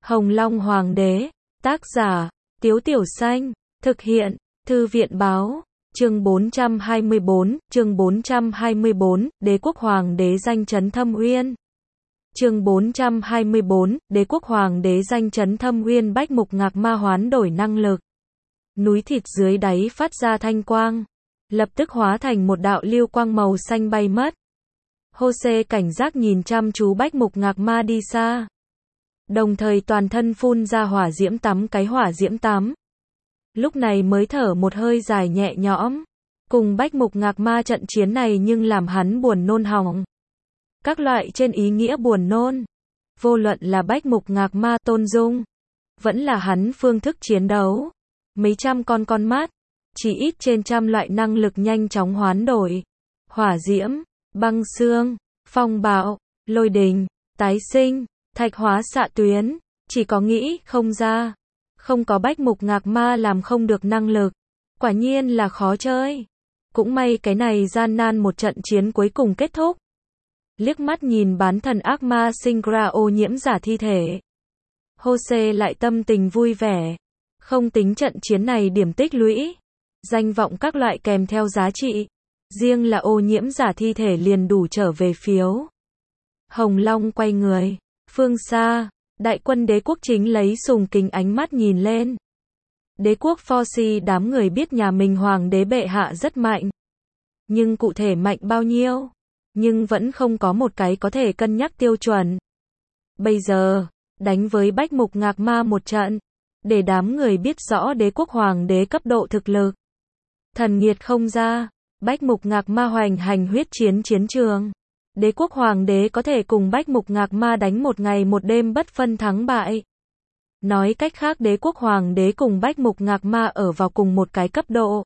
Hồng Long Hoàng đế, tác giả, Tiếu Tiểu Xanh, thực hiện, Thư viện Báo, chương 424, Đế quốc Hoàng đế danh chấn Thâm Uyên. Chương 424, Đế quốc Hoàng đế danh chấn Thâm Uyên. Bách Mục Ngạc Ma hoán đổi năng lực. Núi thịt dưới đáy phát ra thanh quang, lập tức hóa thành một đạo lưu quang màu xanh bay mất. Hô-xê cảnh giác nhìn chăm chú Bách Mục Ngạc Ma đi xa, đồng thời toàn thân phun ra hỏa diễm tắm cái hỏa diễm tắm. Lúc này mới thở một hơi dài nhẹ nhõm. Cùng Bách Mục Ngạc Ma trận chiến này nhưng làm hắn buồn nôn hỏng. Các loại trên ý nghĩa buồn nôn. Vô luận là Bách Mục Ngạc Ma Tôn Dung, vẫn là hắn phương thức chiến đấu. Mấy trăm con mắt, chỉ ít trên trăm loại năng lực nhanh chóng hoán đổi. Hỏa diễm, băng xương, phong bạo, lôi đình, tái sinh, thạch hóa xạ tuyến, chỉ có nghĩ không ra. Không có Bách Mục Ngạc Ma làm không được năng lực. Quả nhiên là khó chơi. Cũng may cái này gian nan một trận chiến cuối cùng kết thúc. Liếc mắt nhìn bán thần ác ma sinh ra ô nhiễm giả thi thể, Hô-xê lại tâm tình vui vẻ. Không tính trận chiến này điểm tích lũy, danh vọng các loại kèm theo giá trị, riêng là ô nhiễm giả thi thể liền đủ trở về phiếu. Hồng Long quay người, phương xa, đại quân đế quốc chính lấy sùng kính ánh mắt nhìn lên. Đế quốc Forci đám người biết nhà mình hoàng đế bệ hạ rất mạnh. Nhưng cụ thể mạnh bao nhiêu? Nhưng vẫn không có một cái có thể cân nhắc tiêu chuẩn. Bây giờ, đánh với Bách Mục Ngạc Ma một trận, để đám người biết rõ đế quốc hoàng đế cấp độ thực lực. Thần nghiệt không ra, Bách Mục Ngạc Ma hoành hành huyết chiến chiến trường. Đế quốc hoàng đế có thể cùng Bách Mục Ngạc Ma đánh một ngày một đêm bất phân thắng bại. Nói cách khác đế quốc hoàng đế cùng Bách Mục Ngạc Ma ở vào cùng một cái cấp độ.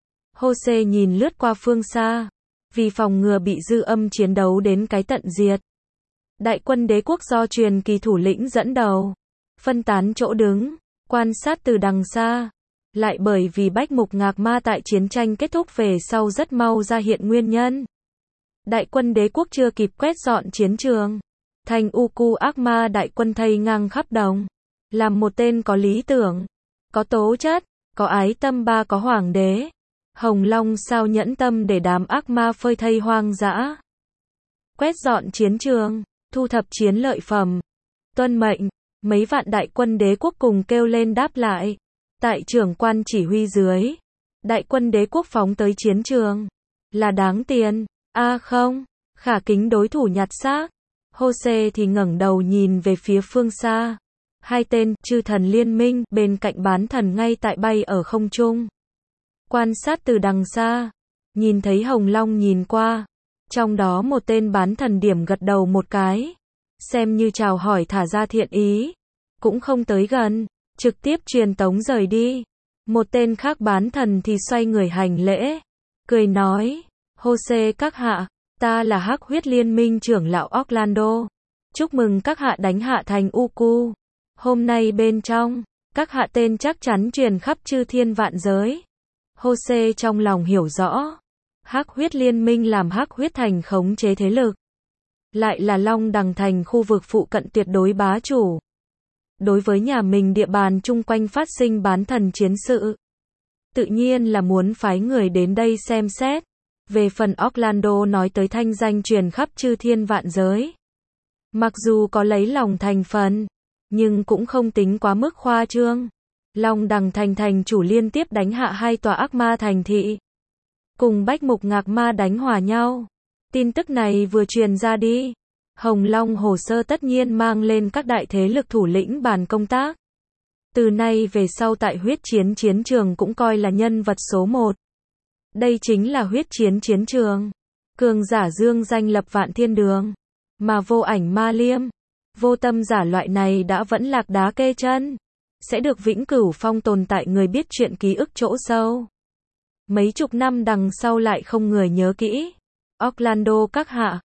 Hô-xê nhìn lướt qua phương xa, vì phòng ngừa bị dư âm chiến đấu đến cái tận diệt. Đại quân đế quốc do truyền kỳ thủ lĩnh dẫn đầu, phân tán chỗ đứng, quan sát từ đằng xa. Lại bởi vì Bách Mục Ngạc Ma tại chiến tranh kết thúc về sau rất mau ra hiện nguyên nhân. Đại quân đế quốc chưa kịp quét dọn chiến trường, thành Uku ác ma đại quân thây ngang khắp đồng. Làm một tên có lý tưởng, có tố chất, có ái tâm ba có hoàng đế. Hồng Long sao nhẫn tâm để đám ác ma phơi thây hoang dã. Quét dọn chiến trường, thu thập chiến lợi phẩm. Tuân mệnh, mấy vạn đại quân đế quốc cùng kêu lên đáp lại. Tại trưởng quan chỉ huy dưới, đại quân đế quốc phóng tới chiến trường. Là đáng tiền, không, khả kính đối thủ nhặt xác. Hô-xê thì ngẩng đầu nhìn về phía phương xa. Hai tên chư thần liên minh bên cạnh bán thần ngay tại bay ở không trung. Quan sát từ đằng xa, nhìn thấy Hồng Long nhìn qua. Trong đó một tên bán thần điểm gật đầu một cái, xem như chào hỏi thả ra thiện ý. Cũng không tới gần, trực tiếp truyền tống rời đi. Một tên khác bán thần thì xoay người hành lễ, cười nói, Hô-xê các hạ, ta là Hắc Huyết Liên minh trưởng lão Orlando. Chúc mừng các hạ đánh hạ thành Uku. Hôm nay bên trong, các hạ tên chắc chắn truyền khắp chư thiên vạn giới. Hô-xê trong lòng hiểu rõ, Hắc Huyết Liên minh làm Hắc Huyết Thành khống chế thế lực, lại là Long Đằng Thành khu vực phụ cận tuyệt đối bá chủ. Đối với nhà mình địa bàn chung quanh phát sinh bán thần chiến sự, tự nhiên là muốn phái người đến đây xem xét. Về phần Orlando nói tới thanh danh truyền khắp chư thiên vạn giới, mặc dù có lấy lòng thành phần, nhưng cũng không tính quá mức khoa trương. Long Đằng Thành thành chủ liên tiếp đánh hạ hai tòa ác ma thành thị, cùng Bách Mục Ngạc Ma đánh hòa nhau. Tin tức này vừa truyền ra đi, Hồng Long hồ sơ tất nhiên mang lên các đại thế lực thủ lĩnh bàn công tác. Từ nay về sau tại huyết chiến chiến trường cũng coi là nhân vật số 1. Đây chính là huyết chiến chiến trường. Cường giả dương danh lập vạn thiên đường, mà vô ảnh ma liêm, vô tâm giả loại này đã vẫn lạc đá kê chân, sẽ được vĩnh cửu phong tồn tại người biết chuyện ký ức chỗ sâu. Mấy chục năm đằng sau lại không người nhớ kỹ. Orlando các hạ,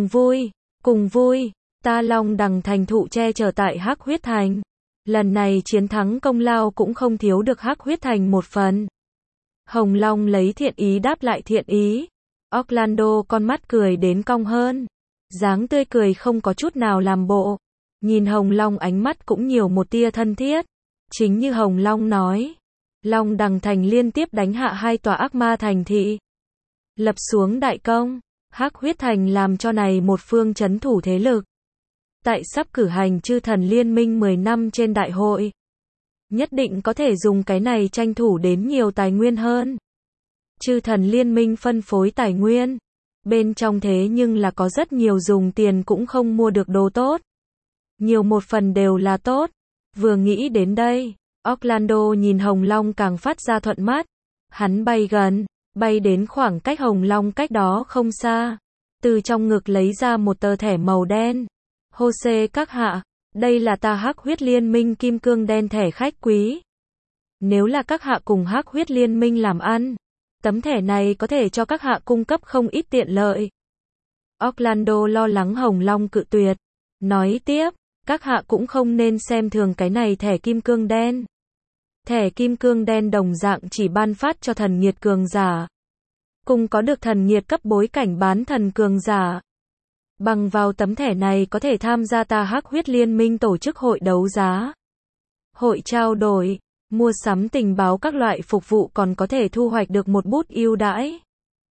cùng vui, ta Long Đằng Thành thụ che chở tại Hắc Huyết Thành. Lần này chiến thắng công lao cũng không thiếu được Hắc Huyết Thành một phần. Hồng Long lấy thiện ý đáp lại thiện ý. Orlando con mắt cười đến cong hơn, dáng tươi cười không có chút nào làm bộ. Nhìn Hồng Long ánh mắt cũng nhiều một tia thân thiết. Chính như Hồng Long nói, Long Đằng Thành liên tiếp đánh hạ 2 tòa ác ma thành thị, lập xuống đại công. Hắc Huyết Thành làm cho này một phương trấn thủ thế lực. Tại sắp cử hành chư thần liên minh 10 năm trên đại hội, nhất định có thể dùng cái này tranh thủ đến nhiều tài nguyên hơn. Chư thần liên minh phân phối tài nguyên, bên trong thế nhưng là có rất nhiều dùng tiền cũng không mua được đồ tốt. Nhiều một phần đều là tốt. Vừa nghĩ đến đây, Orlando nhìn Hồng Long càng phát ra thuận mắt. Hắn bay gần, bay đến khoảng cách Hồng Long cách đó không xa. Từ trong ngực lấy ra một tờ thẻ màu đen. Jose các hạ, đây là ta Hắc Huyết Liên minh kim cương đen thẻ khách quý. Nếu là các hạ cùng Hắc Huyết Liên minh làm ăn, tấm thẻ này có thể cho các hạ cung cấp không ít tiện lợi. Orlando lo lắng Hồng Long cự tuyệt. Nói tiếp, các hạ cũng không nên xem thường cái này thẻ kim cương đen. Thẻ kim cương đen đồng dạng chỉ ban phát cho thần nhiệt cường giả. Cùng có được thần nhiệt cấp bối cảnh bán thần cường giả. Bằng vào tấm thẻ này có thể tham gia ta Hắc Huyết Liên minh tổ chức hội đấu giá, hội trao đổi, mua sắm tình báo các loại phục vụ, còn có thể thu hoạch được một bút ưu đãi.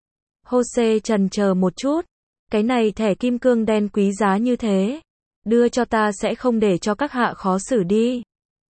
Jose chần chờ một chút, cái này thẻ kim cương đen quý giá như thế, đưa cho ta sẽ không để cho các hạ khó xử đi.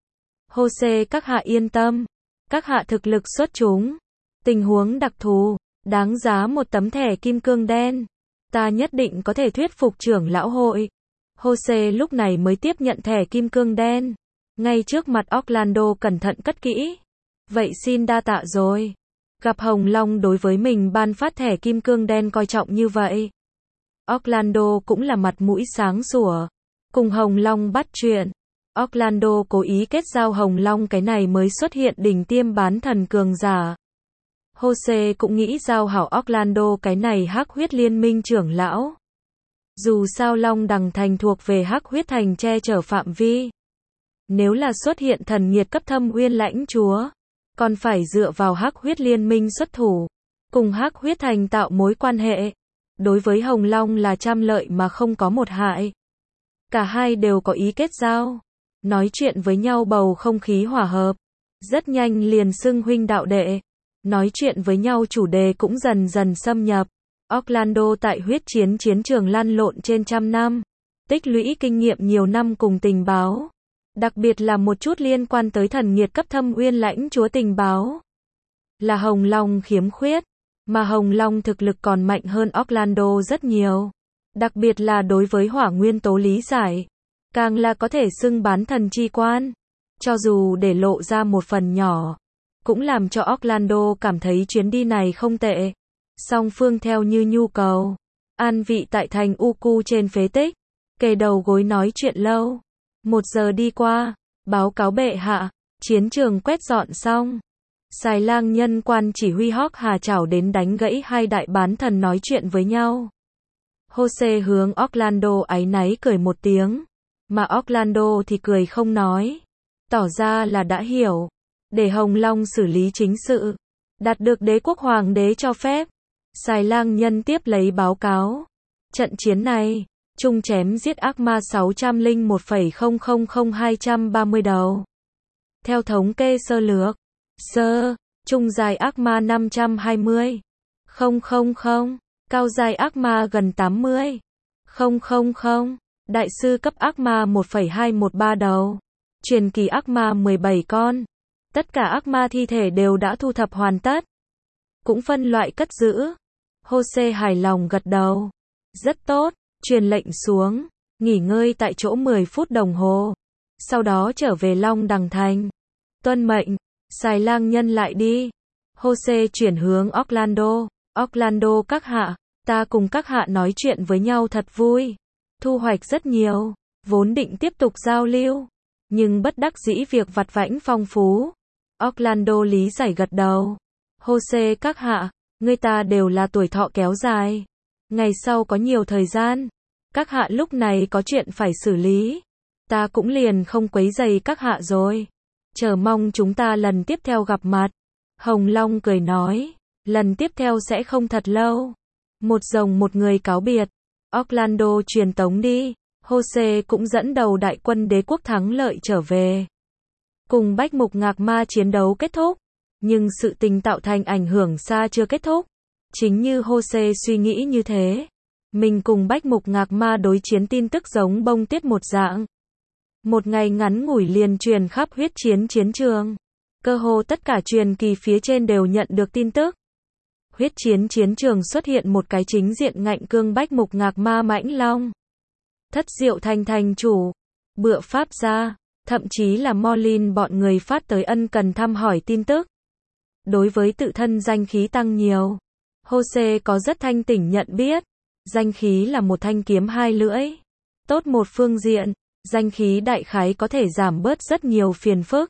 Jose các hạ yên tâm, các hạ thực lực xuất chúng, tình huống đặc thù, đáng giá một tấm thẻ kim cương đen. Ta nhất định có thể thuyết phục trưởng lão hội. Jose lúc này mới tiếp nhận thẻ kim cương đen. Ngay trước mặt Orlando cẩn thận cất kỹ. Vậy xin đa tạ rồi. Gặp Hồng Long đối với mình ban phát thẻ kim cương đen coi trọng như vậy. Orlando cũng là mặt mũi sáng sủa. Cùng Hồng Long bắt chuyện. Orlando cố ý kết giao Hồng Long cái này mới xuất hiện đỉnh tiêm bán thần cường giả. Jose cũng nghĩ giao hảo Orlando cái này Hắc Huyết Liên minh trưởng lão. Dù sao Long Đằng Thành thuộc về Hắc Huyết Thành che chở phạm vi. Nếu là xuất hiện thần nhiệt cấp Thâm Uyên lãnh chúa, còn phải dựa vào Hắc Huyết Liên minh xuất thủ, cùng Hắc Huyết Thành tạo mối quan hệ. Đối với Hồng Long là trăm lợi mà không có một hại. Cả hai đều có ý kết giao, nói chuyện với nhau bầu không khí hòa hợp, rất nhanh liền xưng huynh đạo đệ. Nói chuyện với nhau chủ đề cũng dần dần xâm nhập. Orlando tại huyết chiến chiến trường lăn lộn trên trăm năm, tích lũy kinh nghiệm nhiều năm cùng tình báo. Đặc biệt là một chút liên quan tới thần nhiệt cấp Thâm Uyên lãnh chúa tình báo. Là Hồng Long khiếm khuyết, mà Hồng Long thực lực còn mạnh hơn Orlando rất nhiều. Đặc biệt là đối với hỏa nguyên tố lý giải, càng là có thể xưng bán thần chi quan. Cho dù để lộ ra một phần nhỏ, cũng làm cho Orlando cảm thấy chuyến đi này không tệ. Song phương theo như nhu cầu, an vị tại thành Uku trên phế tích, kề đầu gối nói chuyện lâu. 1 giờ đi qua, báo cáo bệ hạ, chiến trường quét dọn xong. Xài Lang nhân quan chỉ huy Hawk Hà Chảo đến đánh gãy hai đại bán thần nói chuyện với nhau. Jose hướng Orlando áy náy cười một tiếng, mà Orlando thì cười không nói, tỏ ra là đã hiểu. Để Hồng Long xử lý chính sự, đạt được đế quốc hoàng đế cho phép. Xài Lang nhân tiếp lấy báo cáo. Trận chiến này, chung chém giết ác ma 601,000230 đầu. Theo thống kê sơ lược, chung dài ác ma 520,000, cao dài ác ma gần 80,000, đại sư cấp ác ma 1,213 đầu, truyền kỳ ác ma 17 con. Tất cả ác ma thi thể đều đã thu thập hoàn tất, cũng phân loại cất giữ. Jose hài lòng gật đầu. Rất tốt, truyền lệnh xuống, nghỉ ngơi tại chỗ 10 phút đồng hồ. Sau đó trở về Long Đằng Thành. Tuân mệnh, Xài Lang nhân lại đi. Jose chuyển hướng Orlando. Orlando các hạ, ta cùng các hạ nói chuyện với nhau thật vui. Thu hoạch rất nhiều, vốn định tiếp tục giao lưu. Nhưng bất đắc dĩ việc vặt vãnh phong phú. Orlando lý giải gật đầu. Jose các hạ, người ta đều là tuổi thọ kéo dài. Ngày sau có nhiều thời gian. Các hạ lúc này có chuyện phải xử lý. Ta cũng liền không quấy rầy các hạ rồi. Chờ mong chúng ta lần tiếp theo gặp mặt. Hồng Long cười nói. Lần tiếp theo sẽ không thật lâu. Một rồng một người cáo biệt. Orlando truyền tống đi. Hosea cũng dẫn đầu đại quân đế quốc thắng lợi trở về. Cùng Bách Mục Ngạc Ma chiến đấu kết thúc, nhưng sự tình tạo thành ảnh hưởng xa chưa kết thúc. Chính như Hosea suy nghĩ như thế. Mình cùng Bách Mục Ngạc Ma đối chiến tin tức giống bông tuyết một dạng. Một ngày ngắn ngủi liền truyền khắp huyết chiến chiến trường. Cơ hồ tất cả truyền kỳ phía trên đều nhận được tin tức. Huyết chiến chiến trường xuất hiện một cái chính diện ngạnh cương Bách Mục Ngạc Ma mãnh long. Thất Diệu Thành thành chủ, Bựa Pháp gia, thậm chí là Molin bọn người phát tới ân cần thăm hỏi tin tức. Đối với tự thân danh khí tăng nhiều, Hosea có rất thanh tỉnh nhận biết, danh khí là một thanh kiếm hai lưỡi. Tốt một phương diện, danh khí đại khái có thể giảm bớt rất nhiều phiền phức,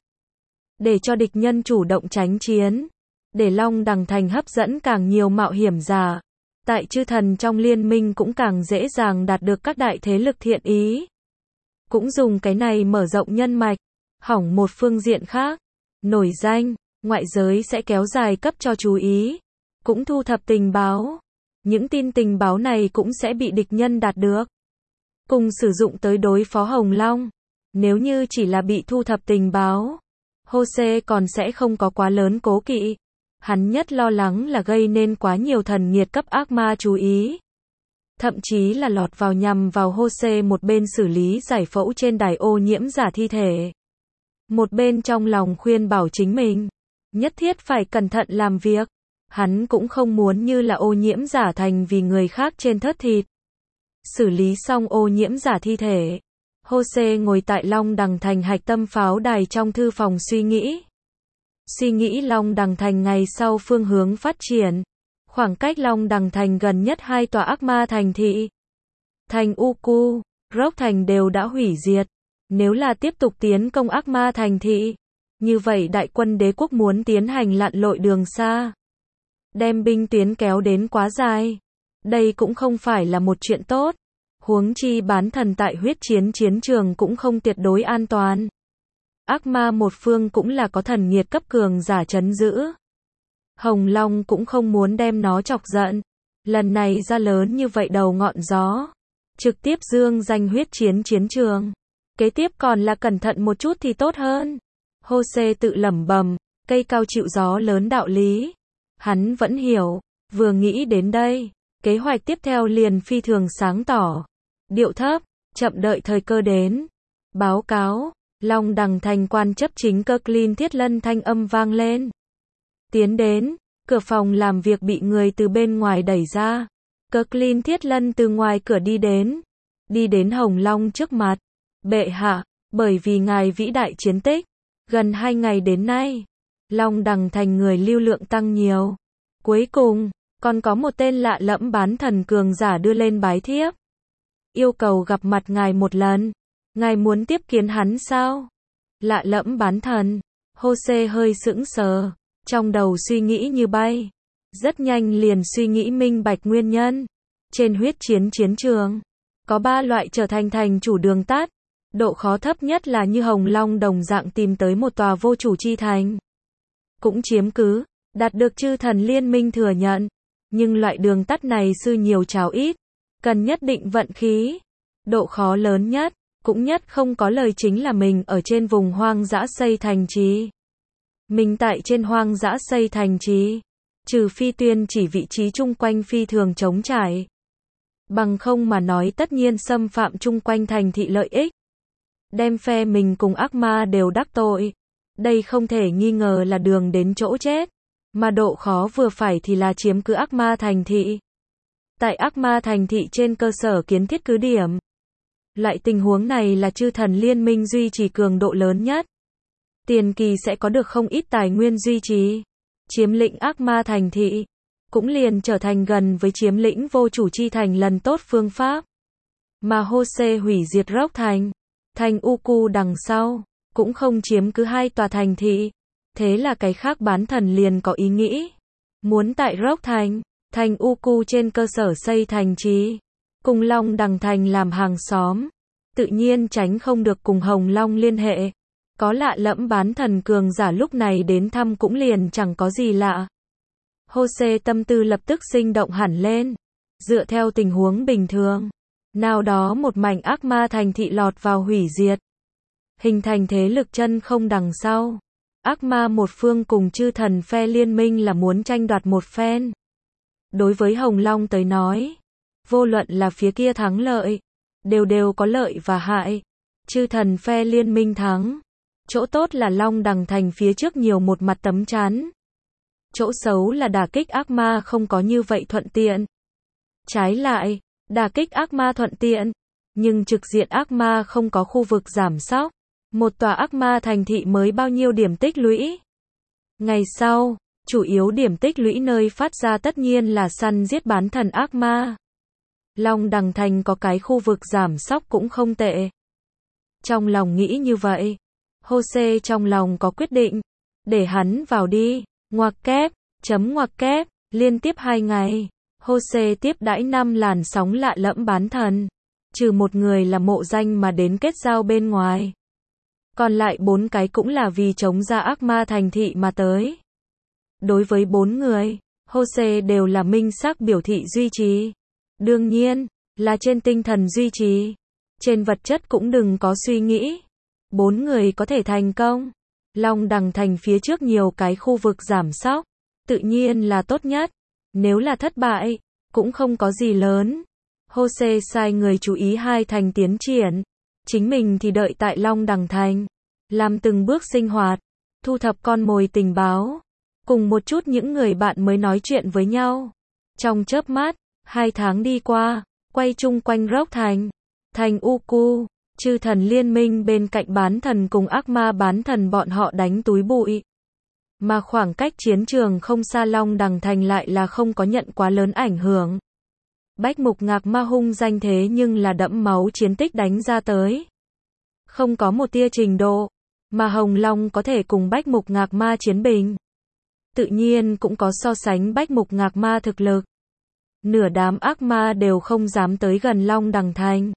để cho địch nhân chủ động tránh chiến, để Long Đằng Thành hấp dẫn càng nhiều mạo hiểm giả. Tại chư thần trong liên minh cũng càng dễ dàng đạt được các đại thế lực thiện ý. Cũng dùng cái này mở rộng nhân mạch. Hỏng một phương diện khác, nổi danh, ngoại giới sẽ kéo dài cấp cho chú ý, cũng thu thập tình báo. Những tin tình báo này cũng sẽ bị địch nhân đạt được, cùng sử dụng tới đối phó Hồng Long. Nếu như chỉ là bị thu thập tình báo, Hosea còn sẽ không có quá lớn cố kỵ. Hắn nhất lo lắng là gây nên quá nhiều thần nghiệt cấp ác ma chú ý. Thậm chí là lọt vào nhằm vào Hosea một bên xử lý giải phẫu trên đài ô nhiễm giả thi thể. Một bên trong lòng khuyên bảo chính mình, nhất thiết phải cẩn thận làm việc. Hắn cũng không muốn như là ô nhiễm giả thành vì người khác trên thớt thịt. Xử lý xong ô nhiễm giả thi thể, Hosea ngồi tại Long Đằng Thành hạch tâm pháo đài trong thư phòng suy nghĩ. Suy nghĩ Long Đằng Thành ngày sau phương hướng phát triển. Khoảng cách Long Đằng Thành gần nhất hai tòa ác ma thành thị, thành Uku, Rock Thành đều đã hủy diệt. Nếu là tiếp tục tiến công ác ma thành thị, như vậy đại quân đế quốc muốn tiến hành lặn lội đường xa, đem binh tuyến kéo đến quá dài. Đây cũng không phải là một chuyện tốt. Huống chi bán thần tại huyết chiến chiến trường cũng không tuyệt đối an toàn. Ác ma một phương cũng là có thần nghiệt cấp cường giả trấn giữ. Hồng Long cũng không muốn đem nó chọc giận. Lần này ra lớn như vậy đầu ngọn gió, trực tiếp dương danh huyết chiến chiến trường. Kế tiếp còn là cẩn thận một chút thì tốt hơn. Hosea tự lẩm bẩm, cây cao chịu gió lớn đạo lý. Hắn vẫn hiểu, vừa nghĩ đến đây, kế hoạch tiếp theo liền phi thường sáng tỏ. Điệu thấp, chậm đợi thời cơ đến. Báo cáo, Long Đằng Thành quan chấp chính Kirklin Thiết Lân thanh âm vang lên. Tiến đến, cửa phòng làm việc bị người từ bên ngoài đẩy ra. Kirklin Thiết Lân từ ngoài cửa đi đến Hồng Long trước mặt. Bệ hạ, bởi vì ngài vĩ đại chiến tích, gần 2 ngày đến nay, Long Đằng Thành người lưu lượng tăng nhiều. Cuối cùng, còn có một tên lạ lẫm bán thần cường giả đưa lên bái thiếp. Yêu cầu gặp mặt ngài một lần. Ngài muốn tiếp kiến hắn sao? Lạ lẫm bán thần. Hosea hơi sững sờ, trong đầu suy nghĩ như bay. Rất nhanh liền suy nghĩ minh bạch nguyên nhân. Trên huyết chiến chiến trường, có 3 loại trở thành thành chủ đường tắt. Độ khó thấp nhất là như Hồng Long đồng dạng tìm tới một tòa vô chủ chi thành. Cũng chiếm cứ, đạt được chư thần liên minh thừa nhận. Nhưng loại đường tắt này sư nhiều cháo ít, cần nhất định vận khí. Độ khó lớn nhất, cũng nhất không có lời chính là mình ở trên vùng hoang dã xây thành trì. Mình tại trên hoang dã xây thành trì, trừ phi tuyên chỉ vị trí chung quanh phi thường trống trải. Bằng không mà nói tất nhiên xâm phạm chung quanh thành thị lợi ích. Đem phe mình cùng ác ma đều đắc tội. Đây không thể nghi ngờ là đường đến chỗ chết. Mà độ khó vừa phải thì là chiếm cứ ác ma thành thị. Tại ác ma thành thị trên cơ sở kiến thiết cứ điểm. Loại tình huống này là chư thần liên minh duy trì cường độ lớn nhất. Tiền kỳ sẽ có được không ít tài nguyên duy trì. Chiếm lĩnh ác ma thành thị, cũng liền trở thành gần với chiếm lĩnh vô chủ chi thành lần tốt phương pháp. Mà Hosea hủy diệt Rock Thành, thành Uku đằng sau, cũng không chiếm cứ 2 tòa thành thị. Thế là cái khác bán thần liền có ý nghĩ. Muốn tại Rock Thành, thành Uku trên cơ sở xây thành trì. Cùng Long Đằng Thành làm hàng xóm. Tự nhiên tránh không được cùng Hồng Long liên hệ. Có lạ lẫm bán thần cường giả lúc này đến thăm cũng liền chẳng có gì lạ. Hosea tâm tư lập tức sinh động hẳn lên. Dựa theo tình huống bình thường, Nào đó một mảnh ác ma thành thị lọt vào hủy diệt, hình thành thế lực chân không đằng sau. Ác ma một phương cùng chư thần phe liên minh là muốn tranh đoạt một phen. Đối với Hồng Long tới nói, vô luận là phía kia thắng lợi, đều có lợi và hại. Chư thần phe liên minh thắng. Chỗ tốt là Long Đằng Thành phía trước nhiều một mặt tấm chắn. Chỗ xấu là đả kích ác ma không có như vậy thuận tiện. Trái lại, đả kích ác ma thuận tiện, nhưng trực diện ác ma không có khu vực giảm sóc. Một tòa ác ma thành thị mới bao nhiêu điểm tích lũy. Ngày sau, chủ yếu điểm tích lũy nơi phát ra tất nhiên là săn giết bán thần ác ma. Long Đằng Thành có cái khu vực giảm sóc cũng không tệ. Trong lòng nghĩ như vậy, Jose trong lòng có quyết định, để hắn vào đi, ngoặc kép, ngoặc kép, liên tiếp 2 ngày, Jose tiếp đãi 5 làn sóng lạ lẫm bán thần, trừ một người là mộ danh mà đến kết giao bên ngoài. Còn lại 4 cái cũng là vì chống ra ác ma thành thị mà tới. Đối với 4 người, Jose đều là minh xác biểu thị duy trì. Đương nhiên, là trên tinh thần duy trì. Trên vật chất cũng đừng có suy nghĩ. 4 người có thể thành công. Long Đằng Thành phía trước nhiều cái khu vực giảm sóc, tự nhiên là tốt nhất. Nếu là thất bại, cũng không có gì lớn. Jose sai người chú ý 2 thành tiến triển. Chính mình thì đợi tại Long Đằng Thành. Làm từng bước sinh hoạt. Thu thập con mồi tình báo. Cùng một chút những người bạn mới nói chuyện với nhau. Trong chớp mắt, 2 tháng đi qua, quay chung quanh Rock Thành. Thành Uku, chư thần liên minh bên cạnh bán thần cùng ác ma bán thần bọn họ đánh túi bụi. Mà khoảng cách chiến trường không xa Long Đằng Thành lại là không có nhận quá lớn ảnh hưởng. Bách Mục Ngạc Ma hung danh thế nhưng là đẫm máu chiến tích đánh ra tới. Không có một tia trình độ, mà Hồng Long có thể cùng Bách Mục Ngạc Ma chiến bình. Tự nhiên cũng có so sánh Bách Mục Ngạc Ma thực lực. Nửa đám ác ma đều không dám tới gần Long Đằng Thành.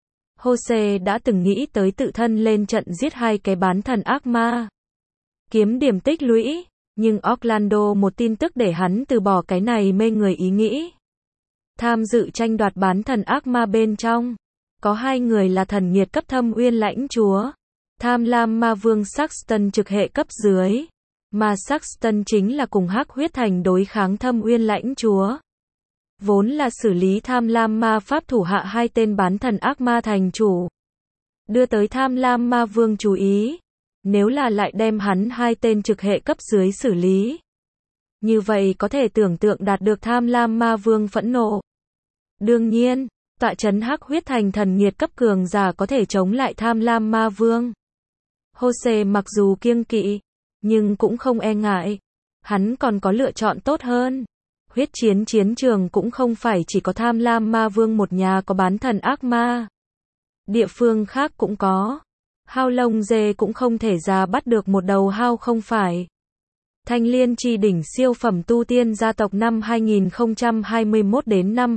Jose đã từng nghĩ tới tự thân lên trận giết 2 cái bán thần ác ma. Kiếm điểm tích lũy, nhưng Orlando một tin tức để hắn từ bỏ cái này mê người ý nghĩ. Tham dự tranh đoạt bán thần ác ma bên trong, có 2 người là thần nhiệt cấp Thâm Uyên lãnh chúa. Tham lam ma vương Saxton trực hệ cấp dưới. Mà Saxton chính là cùng Hắc Huyết Thành đối kháng Thâm Uyên lãnh chúa. Vốn là xử lý tham lam ma pháp thủ hạ 2 tên bán thần ác ma thành chủ. Đưa tới tham lam ma vương chú ý. Nếu là lại đem hắn 2 tên trực hệ cấp dưới xử lý. Như vậy có thể tưởng tượng đạt được tham lam ma vương phẫn nộ. Đương nhiên, tọa trấn Hắc Huyết Thành thần nhiệt cấp cường giả có thể chống lại tham lam ma vương. Jose mặc dù kiêng kỵ, nhưng cũng không e ngại. Hắn còn có lựa chọn tốt hơn. Huyết chiến chiến trường cũng không phải chỉ có tham lam ma vương một nhà có bán thần ác ma. Địa phương khác cũng có. Hao lông dê cũng không thể ra bắt được một đầu hao không phải. Thanh Liên Chi đỉnh siêu phẩm tu tiên gia tộc năm 2021 đến năm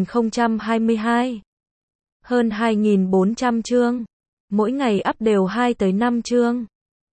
2022. Hơn 2.400 chương. Mỗi ngày up đều 2 tới 5 chương.